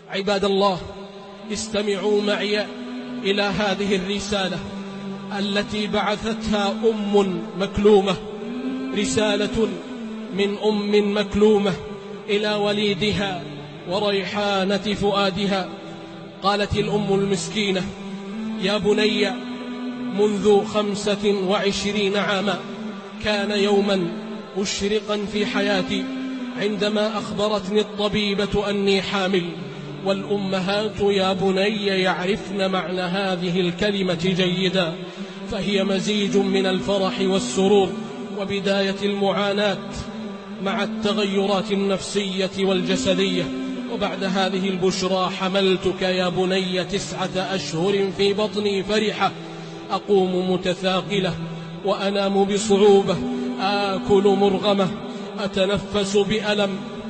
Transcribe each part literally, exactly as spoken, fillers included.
عباد الله، استمعوا معي إلى هذه الرسالة التي بعثتها أم مكلومة، رسالة من أم مكلومة إلى وليدها وريحانة فؤادها. قالت الأم المسكينة: يا بني، منذ خمسة وعشرين عاما كان يوما مشرقا في حياتي عندما أخبرتني الطبيبة أني حامل. والأمهات يا بني يعرفن معنى هذه الكلمة جيدا، فهي مزيج من الفرح والسرور وبداية المعاناة مع التغيرات النفسية والجسدية. وبعد هذه البشرى حملتك يا بني تسعة أشهر في بطني فرحة، أقوم متثاقلة وأنام بصعوبة، آكل مرغمة، أتنفس بألم،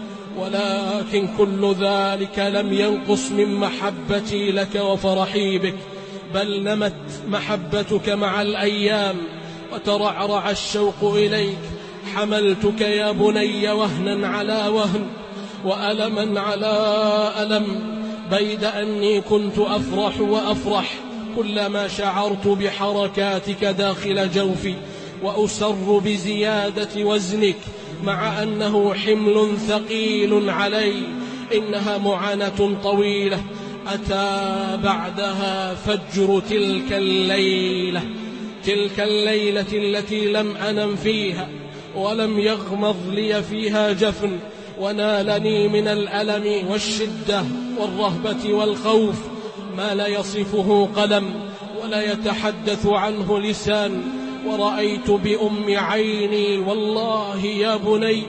ولكن كل ذلك لم ينقص من محبتي لك وفرحي بك، بل نمت محبتك مع الأيام وترعرع الشوق إليك. حملتك يا بني وهنا على وهن وألما على ألم، بيد أني كنت أفرح وأفرح كلما شعرت بحركاتك داخل جوفي، وأسر بزيادة وزنك مع أنه حمل ثقيل علي. إنها معاناة طويلة أتى بعدها فجر تلك الليلة، تلك الليلة التي لم أنم فيها ولم يغمض لي فيها جفن، ونالني من الألم والشدة والرهبة والخوف ما لا يصفه قلم ولا يتحدث عنه لسان. ورأيت بأم عيني، والله يا بني،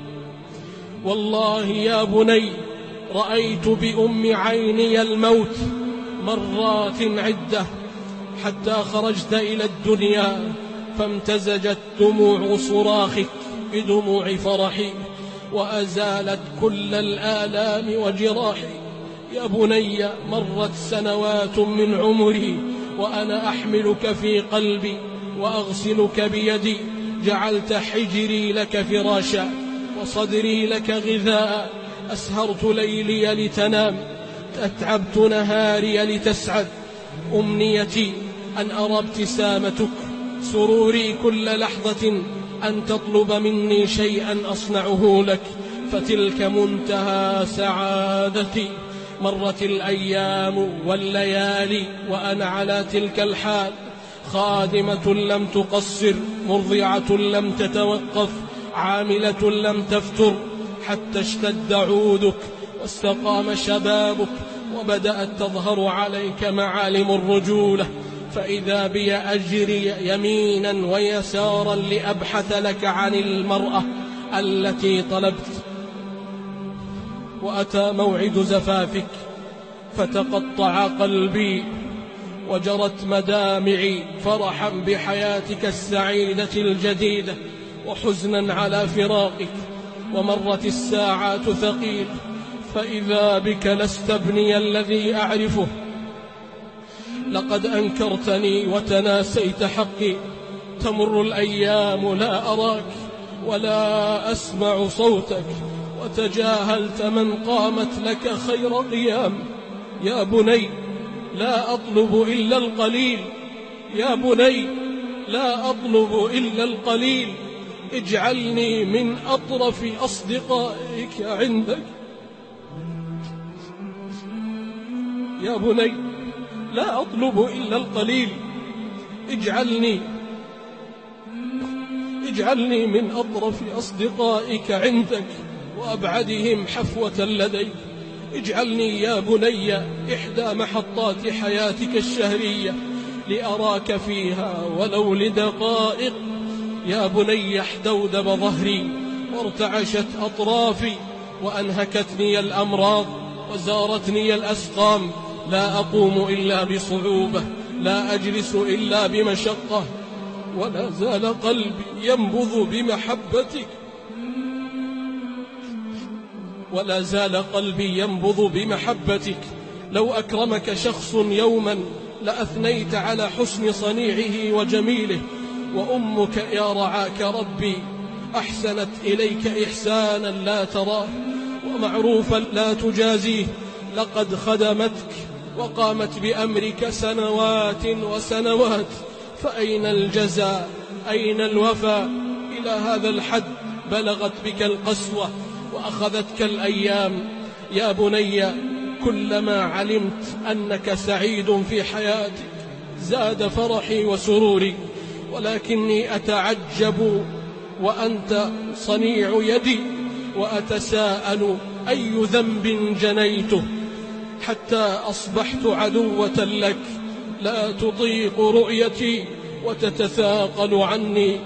والله يا بني رأيت بأم عيني الموت مرات عدة حتى خرجت إلى الدنيا، فامتزجت دموع صراخك بدموع فرحي وأزالت كل الآلام وجراحي. يا بني، مرت سنوات من عمري وأنا أحملك في قلبي وأغسلك بيدي، جعلت حجري لك فراشا وصدري لك غذاء، أسهرت ليلي لتنام، أتعبت نهاري لتسعد. أمنيتي أن أرى ابتسامتك، سروري كل لحظة أن تطلب مني شيئا أصنعه لك، فتلك منتهى سعادتي. مرت الأيام والليالي وأنا على تلك الحال، خادمة لم تقصر، مرضعة لم تتوقف، عاملة لم تفتر، حتى اشتد عودك واستقام شبابك وبدأت تظهر عليك معالم الرجولة. فإذا بي أجري يمينا ويسارا لأبحث لك عن المرأة التي طلبت، وأتى موعد زفافك فتقطع قلبي وجرت مدامعي فرحا بحياتك السعيدة الجديدة وحزنا على فراقك. ومرت الساعات ثقيلة، فإذا بك لست ابني الذي أعرفه، لقد أنكرتني وتناسيت حقي. تمر الأيام لا أراك ولا أسمع صوتك، وتجاهلت من قامت لك خير قيام. يا بني، لا أطلب إلا القليل، يا بني لا أطلب إلا القليل، اجعلني من أطرف أصدقائك عندك. يا بني، لا أطلب إلا القليل، اجعلني اجعلني من أطرف أصدقائك عندك وأبعدهم حفوة لديك. اجعلني يا بني إحدى محطات حياتك الشهرية لأراك فيها ولو لدقائق. يا بني، احدودب ظهري وارتعشت أطرافي وأنهكتني الأمراض وزارتني الأسقام، لا أقوم إلا بصعوبة، لا أجلس إلا بمشقة، ولا زال قلبي ينبض بمحبتك، ولا زال قلبي ينبض بمحبتك. لو أكرمك شخص يوما لأثنيت على حسن صنيعه وجميله. وأمك يا رعاك ربي أحسنت إليك إحسانا لا تراه، ومعروفا لا تجازيه، لقد خدمتك وقامت بأمرك سنوات وسنوات، فأين الجزاء؟ أين الوفاء؟ إلى هذا الحد بلغت بك القسوة وأخذتك الأيام. يا بني، كلما علمت أنك سعيد في حياتك زاد فرحي وسروري، ولكني أتعجب وأنت صنيع يدي، وأتساءل أي ذنب جنيته حتى أصبحت عدوة لك، لا تطيق رؤيتي وتتثاقل عني.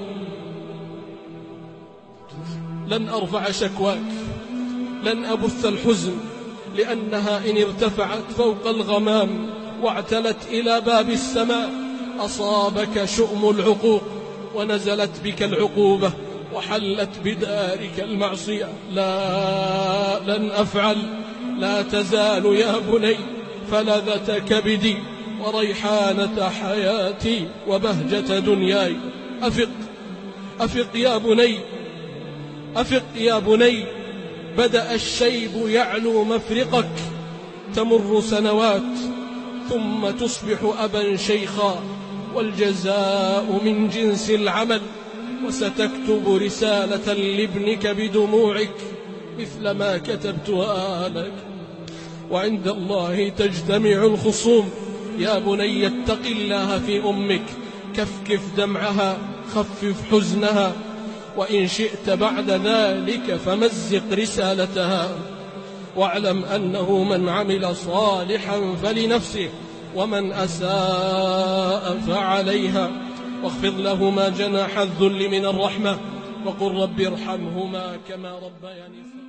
لن أرفع شكواك، لن أبث الحزن، لأنها إن ارتفعت فوق الغمام واعتلت إلى باب السماء أصابك شؤم العقوق، ونزلت بك العقوبة وحلت بدارك المعصية. لا، لن أفعل. لا تزال يا بني فلذة كبدي وريحانة حياتي وبهجة دنياي. أفق أفق يا بني، أفق يا بني. بدأ الشيب يعلو مفرقك، تمر سنوات ثم تصبح أبا شيخا، والجزاء من جنس العمل. وستكتب رسالة لابنك بدموعك مثل ما كتبتها لك، وعند الله تجتمع الخصوم. يا بني اتق الله في أمك، كفكف دمعها، خفف حزنها، وإن شئت بعد ذلك فمزق رسالتها، واعلم أنه من عمل صالحا فلنفسه ومن أساء فعليها، واخفض لهما جناح الذل من الرحمة، وقل رب ارحمهما كما ربياني صغيرا.